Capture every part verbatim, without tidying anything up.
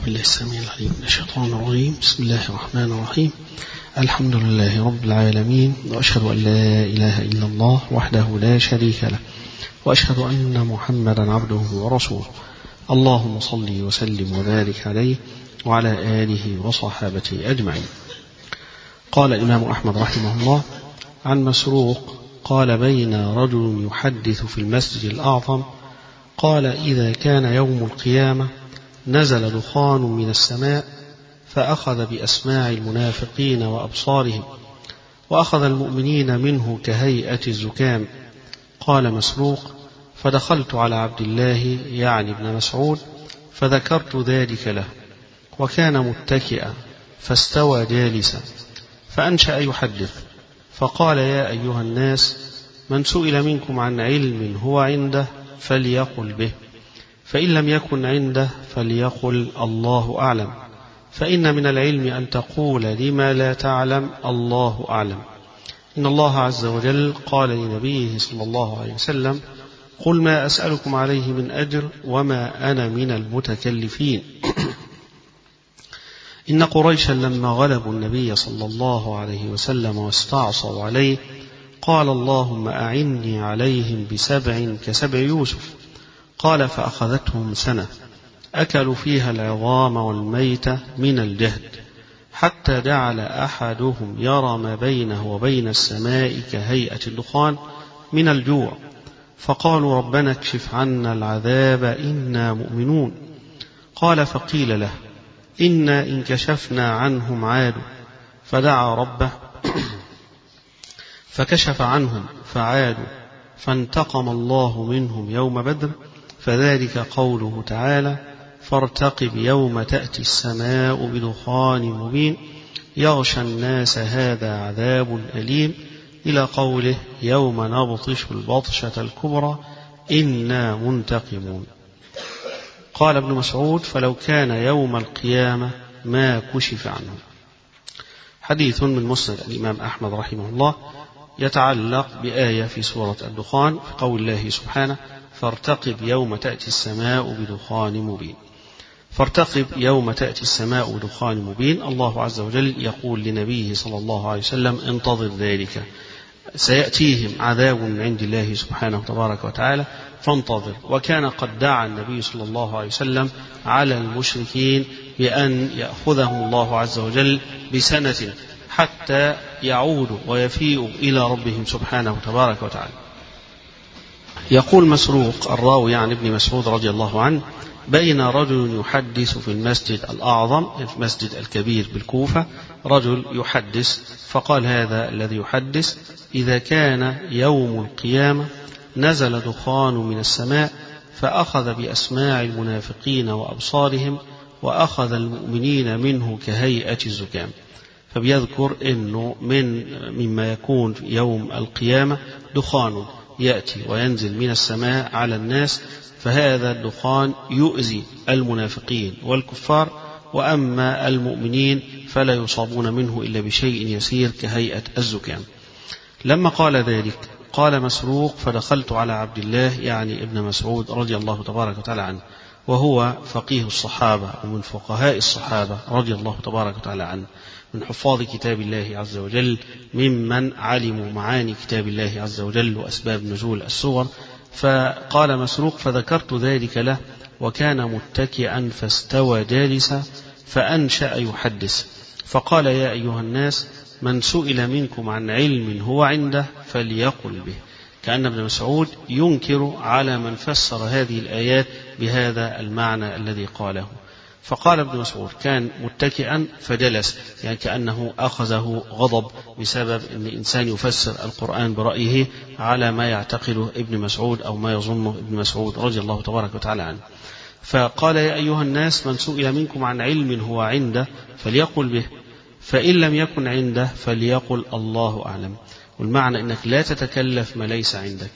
بالله السميع العليم من الشيطان الرجيم. بسم الله الرحمن الرحيم. الحمد لله رب العالمين، وأشهد أن لا إله إلا الله وحده لا شريك له، وأشهد أن محمدا عبده ورسوله. اللهم صل وسلم وبارك عليه وعلى آله وصحابته أجمعين. قال الإمام أحمد رحمه الله عن مسروق قال: بين رجل يحدث في المسجد الأعظم قال: إذا كان يوم القيامة نزل دخان من السماء فأخذ بأسماع المنافقين وأبصارهم، وأخذ المؤمنين منه كهيئة الزكام. قال مسروق: فدخلت على عبد الله يعني ابن مسعود فذكرت ذلك له، وكان متكئا فاستوى جالسا، فأنشأ يحدث فقال: يا أيها الناس، من سئل منكم عن علم هو عنده فليقل به، فإن لم يكن عنده فليقل الله أعلم، فإن من العلم أن تقول لما لا تعلم الله أعلم. إن الله عز وجل قال لنبيه صلى الله عليه وسلم: قل ما أسألكم عليه من أجر وما أنا من المتكلفين. إن قريشا لما غلبوا النبي صلى الله عليه وسلم واستعصوا عليه قال: اللهم أعني عليهم بسبع كسبع يوسف. قال: فأخذتهم سنة أكلوا فيها العظام والميت من الجهد، حتى جعل أحدهم يرى ما بينه وبين السماء كهيئة الدخان من الجوع، فقالوا: ربنا اكشف عنا العذاب إنا مؤمنون. قال: فقيل له: إنا إن كشفنا عنهم عادوا، فدعا ربه فكشف عنهم فعادوا، فانتقم الله منهم يوم بدر، فذلك قوله تعالى: فارتقب يوم تأتي السماء بدخان مبين يغشى الناس هذا عذاب أليم، إلى قوله: يوم نبطش البطشة الكبرى إنا منتقمون. قال ابن مسعود: فلو كان يوم القيامة ما كشف عنه. حديث من مسند الإمام أحمد رحمه الله يتعلق بآية في سورة الدخان في قول الله سبحانه: فارتقب يوم تأتي السماء بدخان مبين. فارتقب يوم تأتي السماء بدخان مبين، الله عز وجل يقول لنبيه صلى الله عليه وسلم: انتظر ذلك، سيأتيهم عذاب من عند الله سبحانه تبارك وتعالى فانتظر. وكان قد دعا النبي صلى الله عليه وسلم على المشركين بأن يأخذهم الله عز وجل بسنة حتى يعودوا ويفيئوا إلى ربهم سبحانه تبارك وتعالى. يقول مسروق الراوي عن ابن مسعود رضي الله عنه: بين رجل يحدث في المسجد الأعظم، في المسجد الكبير بالكوفة، رجل يحدث فقال هذا الذي يحدث: إذا كان يوم القيامة نزل دخان من السماء فأخذ بأسماع المنافقين وأبصارهم، وأخذ المؤمنين منه كهيئة الزكام. فبيذكر أنه من مما يكون في يوم القيامة دخان يأتي وينزل من السماء على الناس، فهذا الدخان يؤذي المنافقين والكفار، وأما المؤمنين فلا يصابون منه إلا بشيء يسير كهيئة الزكام. لما قال ذلك قال مسروق: فدخلت على عبد الله يعني ابن مسعود رضي الله تبارك وتعالى عنه، وهو فقيه الصحابة ومن فقهاء الصحابة رضي الله تبارك وتعالى عنه، من حفاظ كتاب الله عز وجل، ممن علموا معاني كتاب الله عز وجل وأسباب نزول السور. فقال مسروق: فذكرت ذلك له، وكان متكئا فاستوى جالسا، فأنشأ يحدث فقال: يا أيها الناس، من سئل منكم عن علم هو عنده فليقل به. كأن ابن مسعود ينكر على من فسر هذه الآيات بهذا المعنى الذي قاله. فقال ابن مسعود: كان متكئا فجلس، يعني كأنه أخذه غضب بسبب أن الإنسان يفسر القرآن برأيه على ما يعتقده ابن مسعود أو ما يظنه ابن مسعود رضي الله تبارك وتعالى عنه. فقال: يا أيها الناس، من سئل منكم عن علم هو عنده فليقل به، فإن لم يكن عنده فليقل الله أعلم. والمعنى أنك لا تتكلف ما ليس عندك،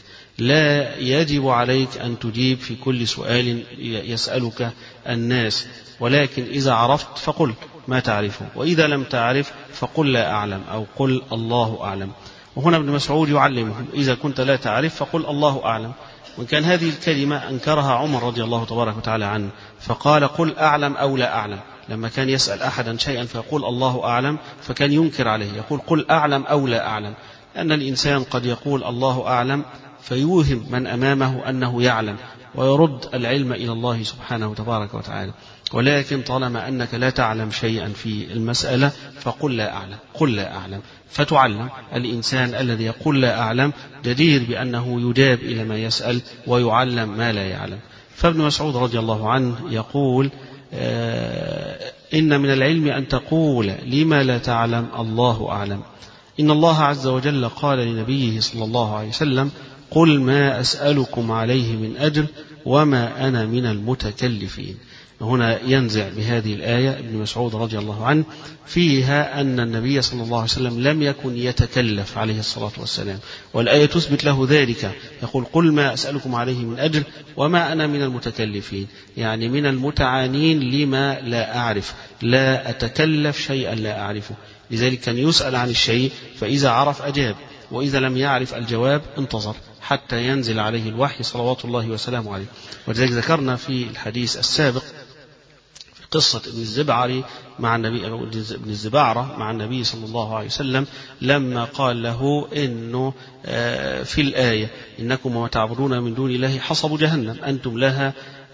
لا يجب عليك أن تجيب في كل سؤال يسألك الناس، ولكن إذا عرفت فقل ما تعرفه، وإذا لم تعرف فقل لا أعلم أو قل الله أعلم. وهنا ابن مسعود يعلمهم: إذا كنت لا تعرف فقل الله أعلم، وإن كان هذه الكلمة أنكرها عمر رضي الله تبارك وتعالى عنه فقال قل أعلم أو لا أعلم، لما كان يسأل أحدا شيئا فيقول الله أعلم فكان ينكر عليه يقول قل أعلم أو لا أعلم، لأن الإنسان قد يقول الله أعلم فيوهم من أمامه أنه يعلم ويرد العلم إلى الله سبحانه تبارك وتعالى، ولكن طالما أنك لا تعلم شيئا في المسألة فقل لا أعلم، قل لا أعلم، فتعلم. الإنسان الذي يقول لا أعلم جدير بأنه يجاب إلى ما يسأل ويعلم ما لا يعلم. فابن مسعود رضي الله عنه يقول آه إن من العلم أن تقول لما لا تعلم الله أعلم. إن الله عز وجل قال لنبيه صلى الله عليه وسلم قل ما أسألكم عليه من أجر وما أنا من المتكلفين. هنا ينزع بهذه الآية ابن مسعود رضي الله عنه فيها أن النبي صلى الله عليه وسلم لم يكن يتكلف عليه الصلاة والسلام، والآية تثبت له ذلك، يقول قل ما أسألكم عليه من أجر وما أنا من المتكلفين، يعني من المتعانين لما لا أعرف، لا أتكلف شيئا لا أعرفه. لذلك كان يسأل عن الشيء فإذا عرف أجاب، وإذا لم يعرف الجواب انتظر حتى ينزل عليه الوحي صلوات الله وسلامه عليه. ولذلك ذكرنا في الحديث السابق في قصة ابن الزبعري مع النبي ابن الزبعرة مع النبي صلى الله عليه وسلم لما قال له إنه في الآية إنكم وما تعبدون من دون الله حصب جهنم أنتم لها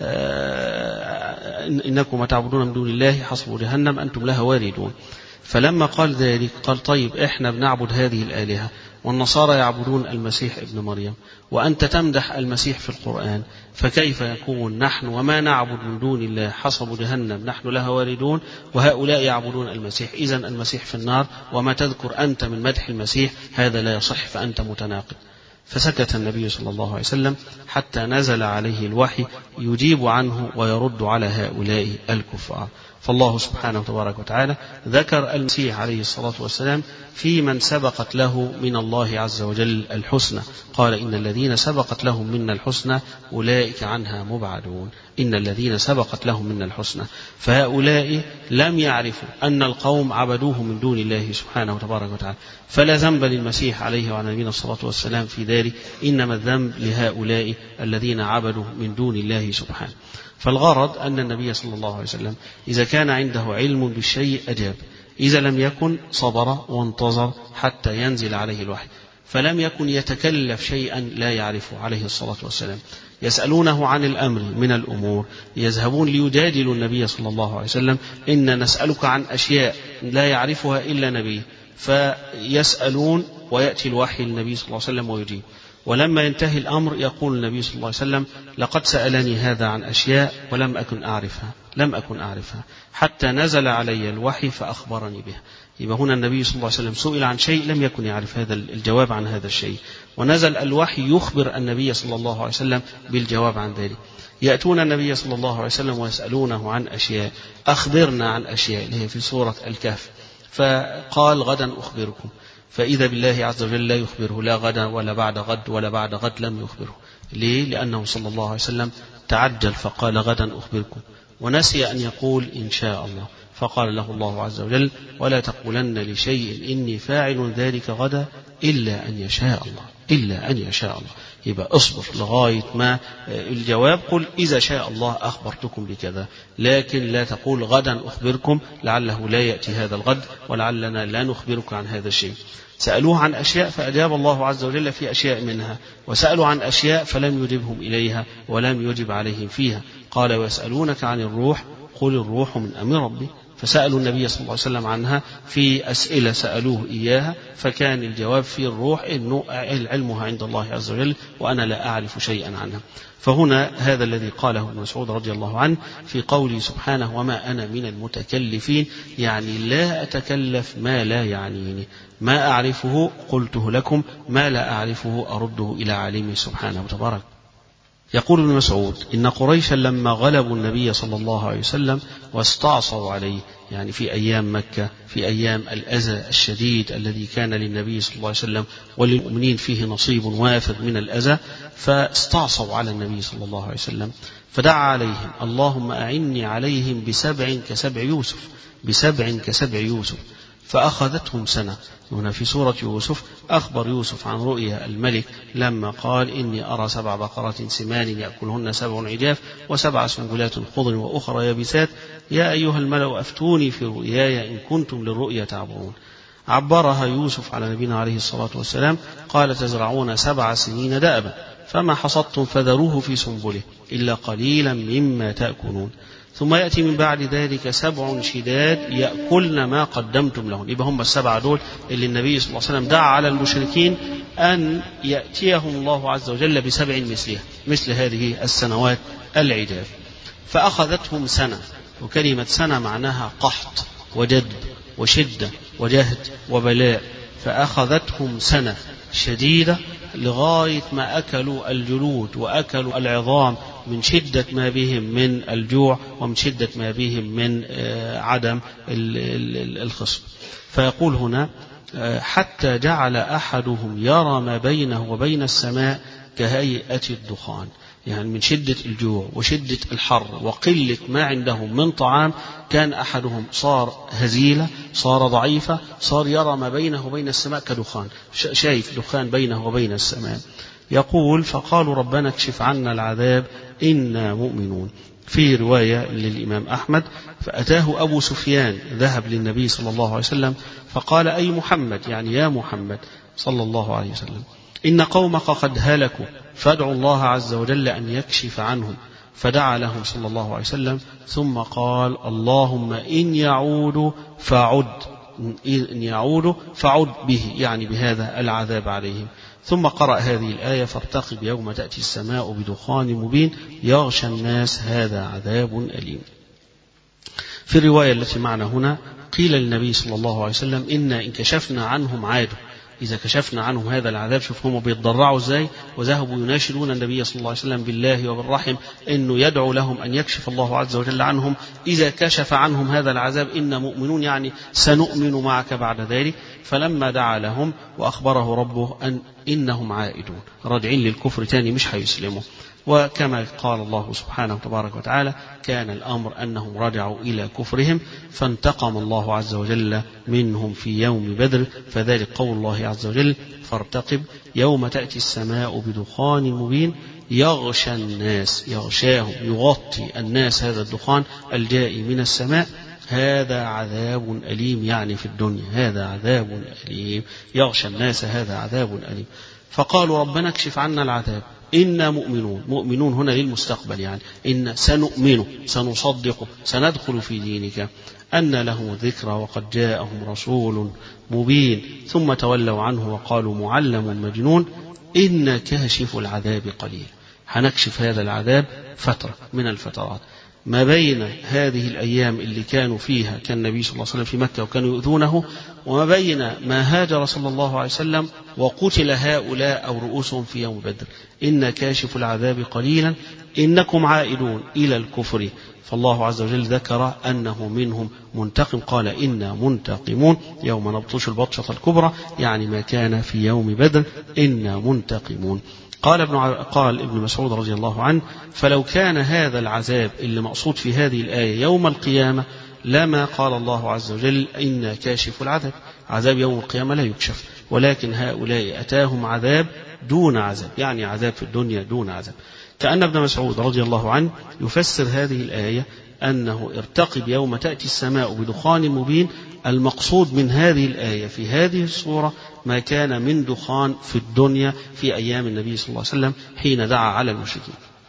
إنكم وما تعبدون من دون الله حصب جهنم أنتم لها واردون. فلما قال ذلك قال طيب إحنا بنعبد هذه الآلهة والنصارى يعبدون المسيح ابن مريم وأنت تمدح المسيح في القرآن، فكيف يكون نحن وما نعبد من دون الله حصب جهنم نحن لها واردون وهؤلاء يعبدون المسيح؟ إذن المسيح في النار وما تذكر أنت من مدح المسيح هذا لا يصح، فأنت متناقض. فسكت النبي صلى الله عليه وسلم حتى نزل عليه الوحي يجيب عنه ويرد على هؤلاء الكفار. فالله سبحانه تبارك وتعالى ذكر المسيح عليه الصلاة والسلام في من سبقت له من الله عز وجل الحسنى، قال إن الذين سبقت لهم منا الحسنى أولئك عنها مبعدون، إن الذين سبقت لهم منا الحسنى. فهؤلاء لم يعرفوا أن القوم عبدوه من دون الله سبحانه تبارك وتعالى، فلا ذنب للمسيح عليه وعلى نبينا الصلاة والسلام في ذلك، إنما الذنب لهؤلاء الذين عبدوا من دون الله سبحانه. فالغرض أن النبي صلى الله عليه وسلم إذا كان عنده علم بالشيء أجاب، إذا لم يكن صبر وانتظر حتى ينزل عليه الوحي، فلم يكن يتكلف شيئا لا يعرفه عليه الصلاة والسلام. يسألونه عن الأمر من الأمور، يذهبون ليجادلوا النبي صلى الله عليه وسلم إن نسألك عن أشياء لا يعرفها إلا نبي، فيسألون ويأتي الوحي للنبي صلى الله عليه وسلم ويجيب. ولما ينتهي الأمر يقول النبي صلى الله عليه وسلم لقد سألني هذا عن أشياء ولم أكن أعرفها لم أكن أعرفها حتى نزل علي الوحي فأخبرني بها. يبقى هنا النبي صلى الله عليه وسلم سئل عن شيء لم يكن يعرف هذا الجواب عن هذا الشيء، ونزل الوحي يخبر النبي صلى الله عليه وسلم بالجواب عن ذلك. يأتون النبي صلى الله عليه وسلم ويسألونه عن أشياء، أخبرنا عن أشياء، اللي هي في سورة الكهف، فقال غدا أخبركم، فإذا بالله عز وجل لا يخبره لا غدا ولا بعد غد ولا بعد غد لم يخبره. ليه؟ لأنه صلى الله عليه وسلم تعجل فقال غدا أخبركم، ونسي أن يقول إن شاء الله، فقال له الله عز وجل ولا تقولن لشيء إني فاعل ذلك غدا إلا أن يشاء الله، إلا أن يشاء الله. يبقى اصبر لغاية ما الجواب، قل إذا شاء الله أخبرتكم بكذا، لكن لا تقول غدا أخبركم لعله لا يأتي هذا الغد ولعلنا لا نخبرك عن هذا الشيء. سألوه عن أشياء فأجاب الله عز وجل في أشياء منها، وسألوا عن أشياء فلم يجبهم إليها ولم يجب عليهم فيها. قال ويسألونك عن الروح قل الروح من أمر ربي، فسألوا النبي صلى الله عليه وسلم عنها في أسئلة سألوه إياها، فكان الجواب في الروح إنه علمها عند الله عز وجل وأنا لا أعرف شيئا عنها. فهنا هذا الذي قاله ابن مسعود رضي الله عنه في قوله سبحانه وما أنا من المتكلفين، يعني لا أتكلف ما لا يعنيني، ما أعرفه قلته لكم، ما لا أعرفه أرده إلى عالمه سبحانه وتبارك. يقول ابن مسعود إن قريشا لما غلبوا النبي صلى الله عليه وسلم واستعصوا عليه، يعني في أيام مكة، في أيام الأذى الشديد الذي كان للنبي صلى الله عليه وسلم وللمؤمنين فيه نصيب وافر من الأذى، فاستعصوا على النبي صلى الله عليه وسلم فدعا عليهم اللهم أعني عليهم بسبع كسبع يوسف، بسبع كسبع يوسف. فأخذتهم سنة. هنا في سورة يوسف أخبر يوسف عن رؤيا الملك لما قال إني أرى سبع بقرات سمان يأكلهن سبع عجاف وسبع سنبلات خضر وأخرى يابسات يا أيها الملأ أفتوني في رؤياي إن كنتم للرؤيا تعبرون. عبرها يوسف على نبينا عليه الصلاة والسلام قال تزرعون سبع سنين دأبا فما حصدتم فذروه في سنبله إلا قليلا مما تأكلون ثم يأتي من بعد ذلك سبع شداد يأكلن ما قدمتم لهم. يبقى هم السبع دول اللي النبي صلى الله عليه وسلم دعا على المشركين أن يأتيهم الله عز وجل بسبع مثلها مثل هذه السنوات العجاف. فأخذتهم سنة، وكلمة سنة معناها قحط وجد وشدة وجهد وبلاء. فأخذتهم سنة شديدة لغاية ما أكلوا الجلود وأكلوا العظام من شدة ما بهم من الجوع ومن شدة ما بهم من عدم الخصب. فيقول هنا حتى جعل أحدهم يرى ما بينه وبين السماء كهيئة الدخان، يعني من شدة الجوع وشدة الحر وقلة ما عندهم من طعام كان أحدهم صار هزيلة صار ضعيفة صار يرى ما بينه وبين السماء كدخان، شايف دخان بينه وبين السماء. يقول فقالوا ربنا اكشف عنا العذاب إنا مؤمنون. في رواية للإمام أحمد فأتاه أبو سفيان ذهب للنبي صلى الله عليه وسلم فقال أي محمد، يعني يا محمد صلى الله عليه وسلم إن قومك قد هلكوا فادعوا الله عز وجل أن يكشف عنهم. فدعا لهم صلى الله عليه وسلم ثم قال اللهم إن يعودوا فعد إن يعودوا فعد به، يعني بهذا العذاب عليهم. ثم قرأ هذه الآية فارتقب يوم تأتي السماء بدخان مبين يغشى الناس هذا عذاب أليم. في الرواية التي معنا هنا قيل للنبي صلى الله عليه وسلم إنا إن كشفنا عنهم عادوا، إذا كشفنا عنهم هذا العذاب شوف هم بيتضرعوا إزاي وذهبوا يناشدون النبي صلى الله عليه وسلم بالله وبالرحم إنه يدعو لهم أن يكشف الله عز وجل عنهم. إذا كشف عنهم هذا العذاب إنا مؤمنون، يعني سنؤمن معك بعد ذلك. فلما دعا لهم وأخبره ربه أن إنهم عائدون راجعين للكفر تاني مش هيسلموا. وكما قال الله سبحانه تبارك وتعالى كان الأمر أنهم رجعوا إلى كفرهم فانتقم الله عز وجل منهم في يوم بدر. فذلك قول الله عز وجل فارتقب يوم تأتي السماء بدخان مبين يغشى الناس، يغشاهم يغطي الناس هذا الدخان الجائي من السماء هذا عذاب أليم، يعني في الدنيا هذا عذاب أليم يغشى الناس هذا عذاب أليم. فقالوا ربنا اكشف عنا العذاب إنا مؤمنون. مؤمنون هنا للمستقبل، يعني إن سنؤمن سنصدق سندخل في دينك. أن له ذكرى وقد جاءهم رسول مبين ثم تولوا عنه وقالوا معلم مجنون إن كاشف العذاب قليل. هنكشف هذا العذاب فترة من الفترات ما بين هذه الأيام اللي كانوا فيها كان النبي صلى الله عليه وسلم في مكة وكانوا يؤذونه، وما بين ما هاجر صلى الله عليه وسلم وقتل هؤلاء أو رؤوسهم في يوم بدر. إن كاشف العذاب قليلا إنكم عائدون إلى الكفر. فالله عز وجل ذكر أنه منهم منتقم قال إنا منتقمون يوم نبطش البطشة الكبرى، يعني ما كان في يوم بدر إنا منتقمون. قال ابن قال ابن مسعود رضي الله عنه فلو كان هذا العذاب اللي مقصود في هذه الآية يوم القيامة لما قال الله عز وجل إنا كاشف العذاب. عذاب يوم القيامة لا يكشف، ولكن هؤلاء أتاهم عذاب دون عذاب، يعني عذاب في الدنيا دون عذاب. كأن ابن مسعود رضي الله عنه يفسر هذه الآية أنه ارتقب يوم تأتي السماء بدخان مبين. المقصود من هذه الآية في هذه الصورة ما كان من دخان في الدنيا في أيام النبي صلى الله عليه وسلم حين دعا على المشركين.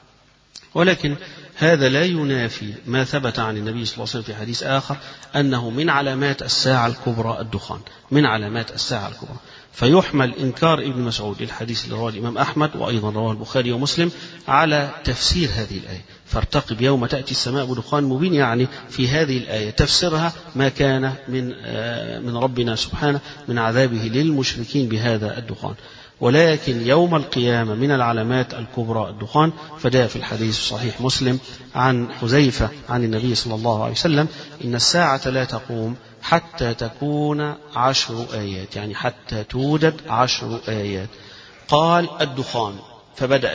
ولكن هذا لا ينافي ما ثبت عن النبي صلى الله عليه وسلم في حديث آخر أنه من علامات الساعة الكبرى الدخان، من علامات الساعة الكبرى. فيحمل إنكار ابن مسعود الحديث اللي رواه الإمام أحمد وأيضا رواه البخاري ومسلم على تفسير هذه الآية فارتقب يوم تأتي السماء بدخان مبين، يعني في هذه الآية تفسيرها ما كان من من ربنا سبحانه من عذابه للمشركين بهذا الدخان. ولكن يوم القيامة من العلامات الكبرى الدخان. فجاء في الحديث صحيح مسلم عن حذيفة عن النبي صلى الله عليه وسلم إن الساعة لا تقوم حتى تكون عشر آيات، يعني حتى توجد عشر آيات. قال الدخان فبدأ به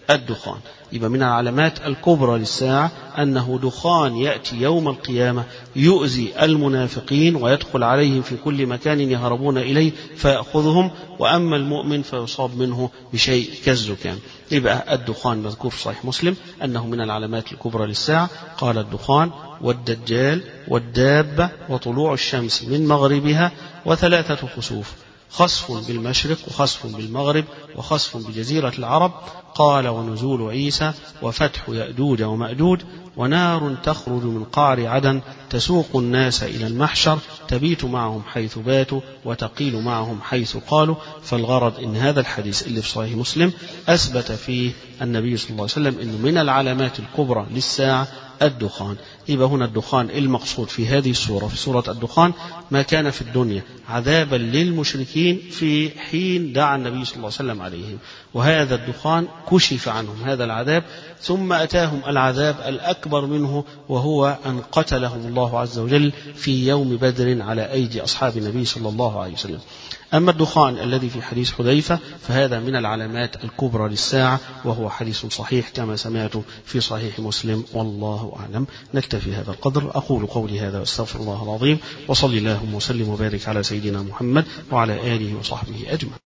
الدخان. يبقى من العلامات الكبرى للساعة أنه دخان يأتي يوم القيامة يؤذي المنافقين ويدخل عليهم في كل مكان يهربون إليه فيأخذهم، وأما المؤمن فيصاب منه بشيء كالزكام. يبقى الدخان مذكور في صحيح مسلم أنه من العلامات الكبرى للساعة. قال الدخان والدجال والدابة وطلوع الشمس من مغربها وثلاثة خسوف، خسف بالمشرق وخسف بالمغرب وخسف بجزيرة العرب. قال ونزول عيسى وفتح يأجوج ومأجوج، ونار تخرج من قعر عدن تسوق الناس إلى المحشر، تبيت معهم حيث باتوا وتقيل معهم حيث قالوا. فالغرض إن هذا الحديث اللي في صحيح مسلم أثبت فيه النبي صلى الله عليه وسلم إنه من العلامات الكبرى للساعة الدخان. يبقى هنا الدخان المقصود في هذه السورة، في سورة الدخان، ما كان في الدنيا عذابا للمشركين في حين دعا النبي صلى الله عليه وسلم عليهم، وهذا الدخان كشف عنهم هذا العذاب، ثم أتاهم العذاب الأكبر منه وهو أن قتلهم الله عز وجل في يوم بدر على أيدي أصحاب النبي صلى الله عليه وسلم. أما الدخان الذي في حديث حذيفة فهذا من العلامات الكبرى للساعة، وهو حديث صحيح كما سمعت في صحيح مسلم، والله أعلم. نكتفي هذا القدر. أقول قولي هذا واستغفر الله العظيم، وصلي اللهم وسلم وبارك على سيدنا محمد وعلى آله وصحبه أجمعين.